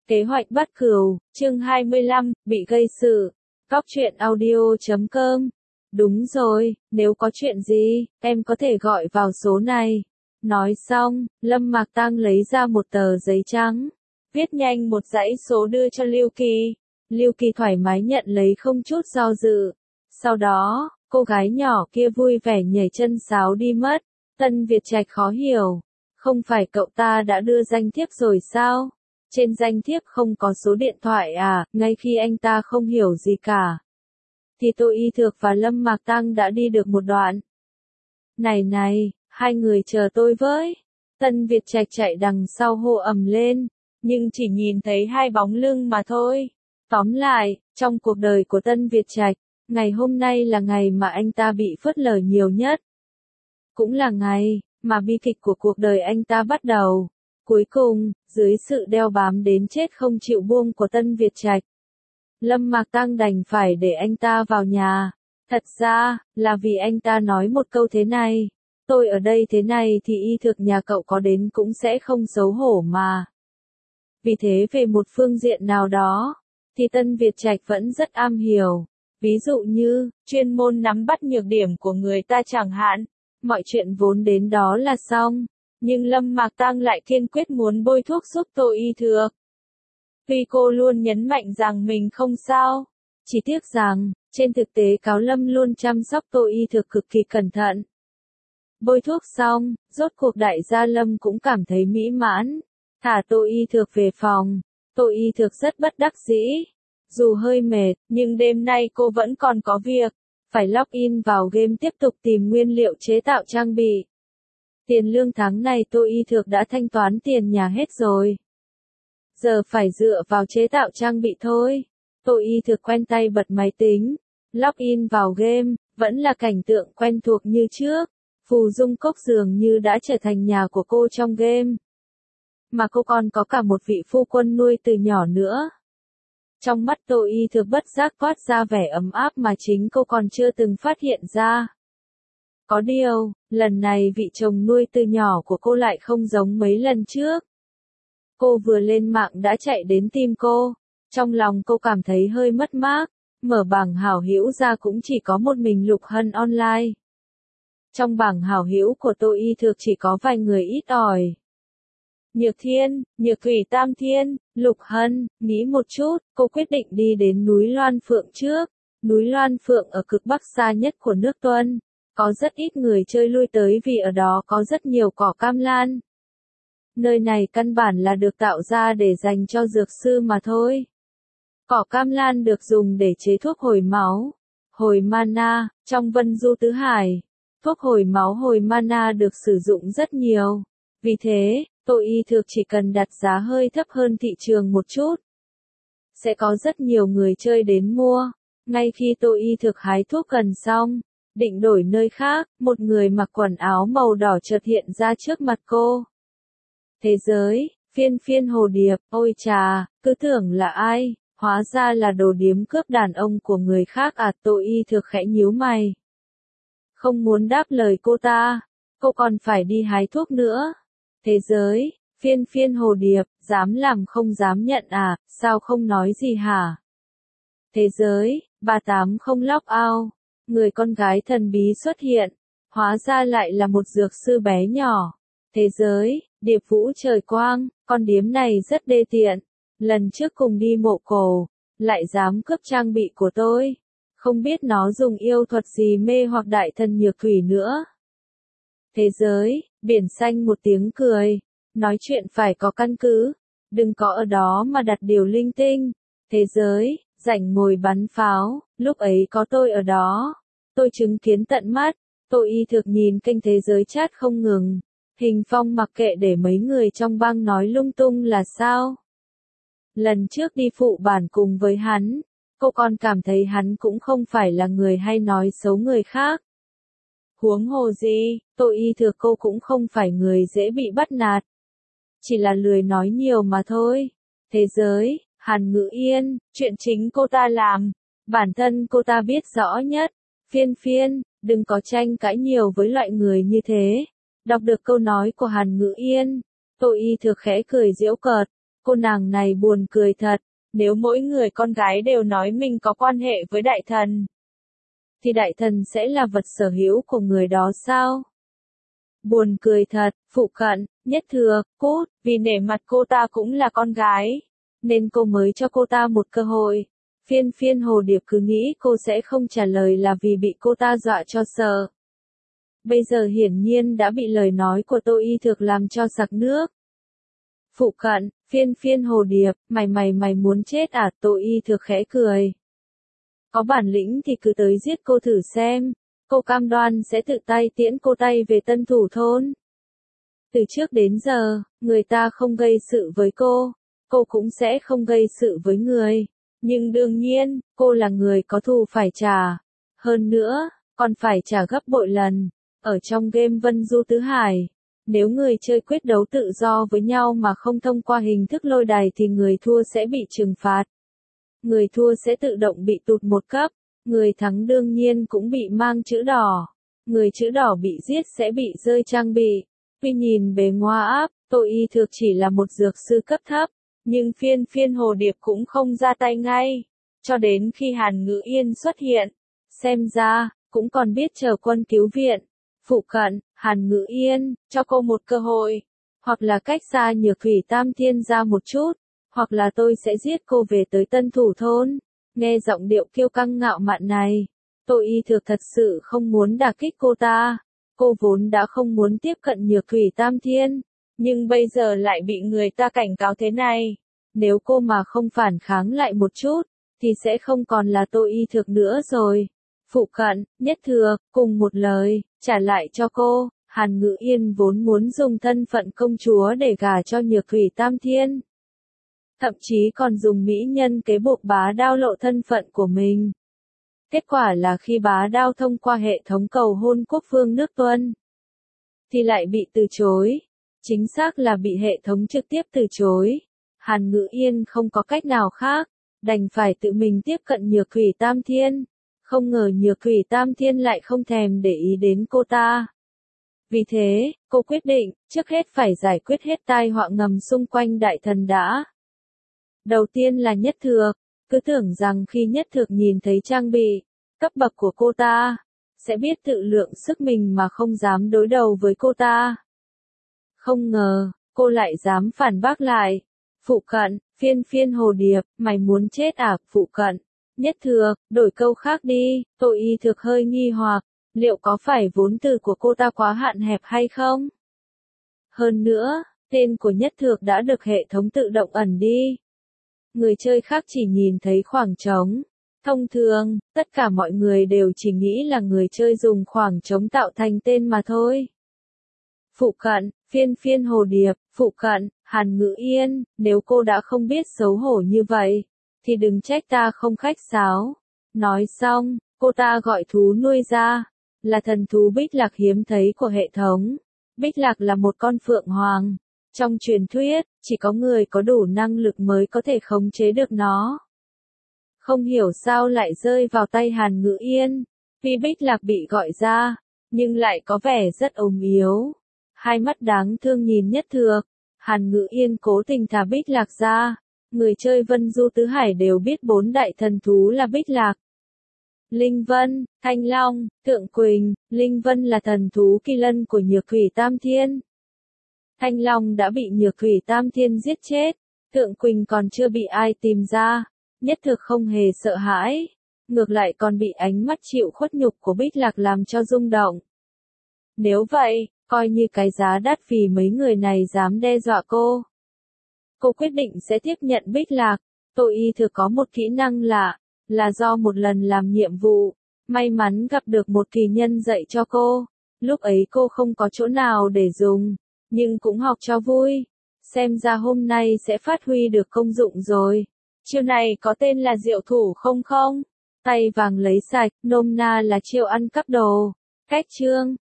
Kế hoạch bắt cừu, chương 25, bị gây sự. Cóc truyện audio.com. Đúng rồi, nếu có chuyện gì, em có thể gọi vào số này. Nói xong, Lâm Mạc Tăng lấy ra một tờ giấy trắng, viết nhanh một dãy số đưa cho Lưu Kỳ. Lưu Kỳ thoải mái nhận lấy không chút do dự. Sau đó, cô gái nhỏ kia vui vẻ nhảy chân sáo đi mất. Tân Việt Trạch khó hiểu. Không phải cậu ta đã đưa danh thiếp rồi sao? Trên danh thiếp không có số điện thoại à? Ngay khi anh ta không hiểu gì cả, thì Tô Y Thược và Lâm Mạc Tăng đã đi được một đoạn. Này, hai người chờ tôi với. Tân Việt Trạch chạy đằng sau hô ầm lên, nhưng chỉ nhìn thấy hai bóng lưng mà thôi. Tóm lại, trong cuộc đời của Tân Việt Trạch, ngày hôm nay là ngày mà anh ta bị phớt lờ nhiều nhất. Cũng là ngày mà bi kịch của cuộc đời anh ta bắt đầu. Cuối cùng, dưới sự đeo bám đến chết không chịu buông của Tân Việt Trạch, Lâm Mạc Tăng đành phải để anh ta vào nhà. Thật ra, là vì anh ta nói một câu thế này: tôi ở đây thế này thì Y Thược nhà cậu có đến cũng sẽ không xấu hổ mà. Vì thế về một phương diện nào đó, thì Tân Việt Trạch vẫn rất am hiểu. Ví dụ như, chuyên môn nắm bắt nhược điểm của người ta chẳng hạn. Mọi chuyện vốn đến đó là xong. Nhưng Lâm Mạc Tăng lại kiên quyết muốn bôi thuốc giúp Tô Y Thược. Tuy cô luôn nhấn mạnh rằng mình không sao, chỉ tiếc rằng, trên thực tế Cáo Lâm luôn chăm sóc Tô Y Thược cực kỳ cẩn thận. Bôi thuốc xong, rốt cuộc đại gia Lâm cũng cảm thấy mỹ mãn, thả Tô Y Thược về phòng. Tô Y Thược rất bất đắc dĩ. Dù hơi mệt, nhưng đêm nay cô vẫn còn có việc, phải login vào game tiếp tục tìm nguyên liệu chế tạo trang bị. Tiền lương tháng này Tô Y Thược đã thanh toán tiền nhà hết rồi. Giờ phải dựa vào chế tạo trang bị thôi. Tô Y Thược quen tay bật máy tính, login vào game, vẫn là cảnh tượng quen thuộc như trước. Phù Dung Cốc dường như đã trở thành nhà của cô trong game. Mà cô còn có cả một vị phu quân nuôi từ nhỏ nữa. Trong mắt Tô Y Thược bất giác toát ra vẻ ấm áp mà chính cô còn chưa từng phát hiện ra. Có điều, lần này vị chồng nuôi từ nhỏ của cô lại không giống mấy lần trước. Cô vừa lên mạng đã chạy đến tìm cô. Trong lòng cô cảm thấy hơi mất mát. Mở bảng hảo hữu ra cũng chỉ có một mình Lục Hân online. Trong bảng hảo hữu của Tô Y Thược chỉ có vài người ít ỏi. Nhược Thiên, Nhược Thủy Tam Thiên, Lục Hân. Nghĩ một chút, cô quyết định đi đến núi Loan Phượng trước. Núi Loan Phượng ở cực bắc xa nhất của nước Tuân. Có rất ít người chơi lui tới vì ở đó có rất nhiều cỏ cam lan. Nơi này căn bản là được tạo ra để dành cho dược sư mà thôi. Cỏ cam lan được dùng để chế thuốc hồi máu, hồi mana, trong Vân Du Tứ Hải. Thuốc hồi máu hồi mana được sử dụng rất nhiều. Vì thế, Tô Y Thược chỉ cần đặt giá hơi thấp hơn thị trường một chút, sẽ có rất nhiều người chơi đến mua. Ngay khi Tô Y Thược hái thuốc gần xong, định đổi nơi khác, một người mặc quần áo màu đỏ chợt hiện ra trước mặt cô. Thế giới, phiên hồ điệp, ôi chà, cứ tưởng là ai, hóa ra là đồ điếm cướp đàn ông của người khác à. Tô Y Thược khẽ nhíu mày. Không muốn đáp lời cô ta, cô còn phải đi hái thuốc nữa. Thế giới, phiên hồ điệp, dám làm không dám nhận à, sao không nói gì hả? Thế giới, 38 không lock out. Người con gái thần bí xuất hiện, hóa ra lại là một dược sư bé nhỏ. Thế giới, Điệp Vũ Trời Quang, con điếm này rất đê tiện. Lần trước cùng đi mộ cổ, lại dám cướp trang bị của tôi. Không biết nó dùng yêu thuật gì mê hoặc đại thần Nhược Thủy nữa. Thế giới, Biển Xanh một tiếng cười. Nói chuyện phải có căn cứ, đừng có ở đó mà đặt điều linh tinh. Thế giới, rảnh ngồi bắn pháo, lúc ấy có tôi ở đó. Tôi chứng kiến tận mắt. Tô Y Thược nhìn kênh Thế Giới chat không ngừng. Hình Phong mặc kệ để mấy người trong bang nói lung tung là sao. Lần trước đi phụ bản cùng với hắn, cô còn cảm thấy hắn cũng không phải là người hay nói xấu người khác. Huống hồ gì, Tô Y Thược cô cũng không phải người dễ bị bắt nạt. Chỉ là lười nói nhiều mà thôi. Thế giới, Hàn Ngữ Yên, chuyện chính cô ta làm, bản thân cô ta biết rõ nhất. Phiên, đừng có tranh cãi nhiều với loại người như thế. Đọc được câu nói của Hàn Ngữ Yên, Tô Y Thược khẽ cười giễu cợt. Cô nàng này buồn cười thật, nếu mỗi người con gái đều nói mình có quan hệ với đại thần, thì đại thần sẽ là vật sở hữu của người đó sao? Buồn cười thật, Phụ Cận, Nhất Thừa, cút, vì nể mặt cô ta cũng là con gái, nên cô mới cho cô ta một cơ hội. Phiên Phiên Hồ Điệp cứ nghĩ cô sẽ không trả lời là vì bị cô ta dọa cho sợ. Bây giờ hiển nhiên đã bị lời nói của Tô Y Thực làm cho sặc nước. Phụ Cận, Phiên Phiên Hồ Điệp, mày muốn chết à? Tô Y Thực khẽ cười. Có bản lĩnh thì cứ tới giết cô thử xem, cô cam đoan sẽ tự tay tiễn cô về Tân Thủ Thôn. Từ trước đến giờ, người ta không gây sự với cô cũng sẽ không gây sự với người. Nhưng đương nhiên, cô là người có thù phải trả. Hơn nữa, còn phải trả gấp bội lần. Ở trong game Vân Du Tứ Hải, nếu người chơi quyết đấu tự do với nhau mà không thông qua hình thức lôi đài thì người thua sẽ bị trừng phạt. Người thua sẽ tự động bị tụt một cấp, người thắng đương nhiên cũng bị mang chữ đỏ. Người chữ đỏ bị giết sẽ bị rơi trang bị. Tuy nhìn bề ngoài, Tô Y Thực chỉ là một dược sư cấp thấp, nhưng Phiên Phiên Hồ Điệp cũng không ra tay ngay, cho đến khi Hàn Ngữ Yên xuất hiện. Xem ra, cũng còn biết chờ quân cứu viện. Phụ Cận, Hàn Ngữ Yên, cho cô một cơ hội. Hoặc là cách xa Nhược Thủy Tam Thiên ra một chút, hoặc là tôi sẽ giết cô về tới Tân Thủ Thôn. Nghe giọng điệu kiêu căng ngạo mạn này, Tô Y Thực thật sự không muốn đả kích cô ta. Cô vốn đã không muốn tiếp cận Nhược Thủy Tam Thiên, nhưng bây giờ lại bị người ta cảnh cáo thế này. Nếu cô mà không phản kháng lại một chút, thì sẽ không còn là Tô Y Thực nữa rồi. Phụ Cận, Nhất Thừa, cùng một lời, trả lại cho cô. Hàn Ngữ Yên vốn muốn dùng thân phận công chúa để gả cho Nhược Thủy Tam Thiên. Thậm chí còn dùng mỹ nhân kế buộc Bá Đao lộ thân phận của mình. Kết quả là khi Bá Đao thông qua hệ thống cầu hôn quốc vương nước Tuân, thì lại bị từ chối. Chính xác là bị hệ thống trực tiếp từ chối. Hàn Ngữ Yên không có cách nào khác, đành phải tự mình tiếp cận Nhược Thủy Tam Thiên. Không ngờ Nhược Thủy Tam Thiên lại không thèm để ý đến cô ta. Vì thế, cô quyết định, trước hết phải giải quyết hết tai họa ngầm xung quanh đại thần đã. Đầu tiên là Nhất Thược, cứ tưởng rằng khi Nhất Thược nhìn thấy trang bị, cấp bậc của cô ta, sẽ biết tự lượng sức mình mà không dám đối đầu với cô ta. Không ngờ, cô lại dám phản bác lại. Phụ Cận, Phiên Phiên Hồ Điệp, mày muốn chết à? Phụ Cận, Nhất Thược, đổi câu khác đi. Tô Y Thực hơi nghi hoặc, liệu có phải vốn từ của cô ta quá hạn hẹp hay không? Hơn nữa, tên của Nhất Thược đã được hệ thống tự động ẩn đi. Người chơi khác chỉ nhìn thấy khoảng trống. Thông thường, tất cả mọi người đều chỉ nghĩ là người chơi dùng khoảng trống tạo thành tên mà thôi. Phụ Cận, Phiên Phiên Hồ Điệp, Phụ Cận, Hàn Ngữ Yên, nếu cô đã không biết xấu hổ như vậy, thì đừng trách ta không khách sáo. Nói xong, cô ta gọi thú nuôi ra, là thần thú Bích Lạc hiếm thấy của hệ thống. Bích Lạc là một con phượng hoàng. Trong truyền thuyết, chỉ có người có đủ năng lực mới có thể khống chế được nó. Không hiểu sao lại rơi vào tay Hàn Ngữ Yên. Tuy Bích Lạc bị gọi ra, nhưng lại có vẻ rất ốm yếu. Hai mắt đáng thương nhìn Nhất Thược. Hàn Ngữ Yên cố tình thả Bích Lạc ra. Người chơi Vân Du Tứ Hải đều biết 4 đại thần thú là Bích Lạc, Linh Vân, Thanh Long, Tượng Quỳnh. Linh Vân là thần thú kỳ lân của Nhược Thủy Tam Thiên. Thanh Long đã bị Nhược Thủy Tam Thiên giết chết. Tượng Quỳnh còn chưa bị ai tìm ra. Nhất Thực không hề sợ hãi, ngược lại còn bị ánh mắt chịu khuất nhục của Bích Lạc làm cho rung động. Nếu vậy, coi như cái giá đắt vì mấy người này dám đe dọa cô. Cô quyết định sẽ tiếp nhận Bích Lạc. Tô Y Thực có một kỹ năng lạ, là do một lần làm nhiệm vụ, may mắn gặp được một kỳ nhân dạy cho cô. Lúc ấy cô không có chỗ nào để dùng, nhưng cũng học cho vui. Xem ra hôm nay sẽ phát huy được công dụng rồi. Chiêu này có tên là diệu thủ không không? Tay vàng lấy sạch, nôm na là chiêu ăn cắp đồ. Cách chương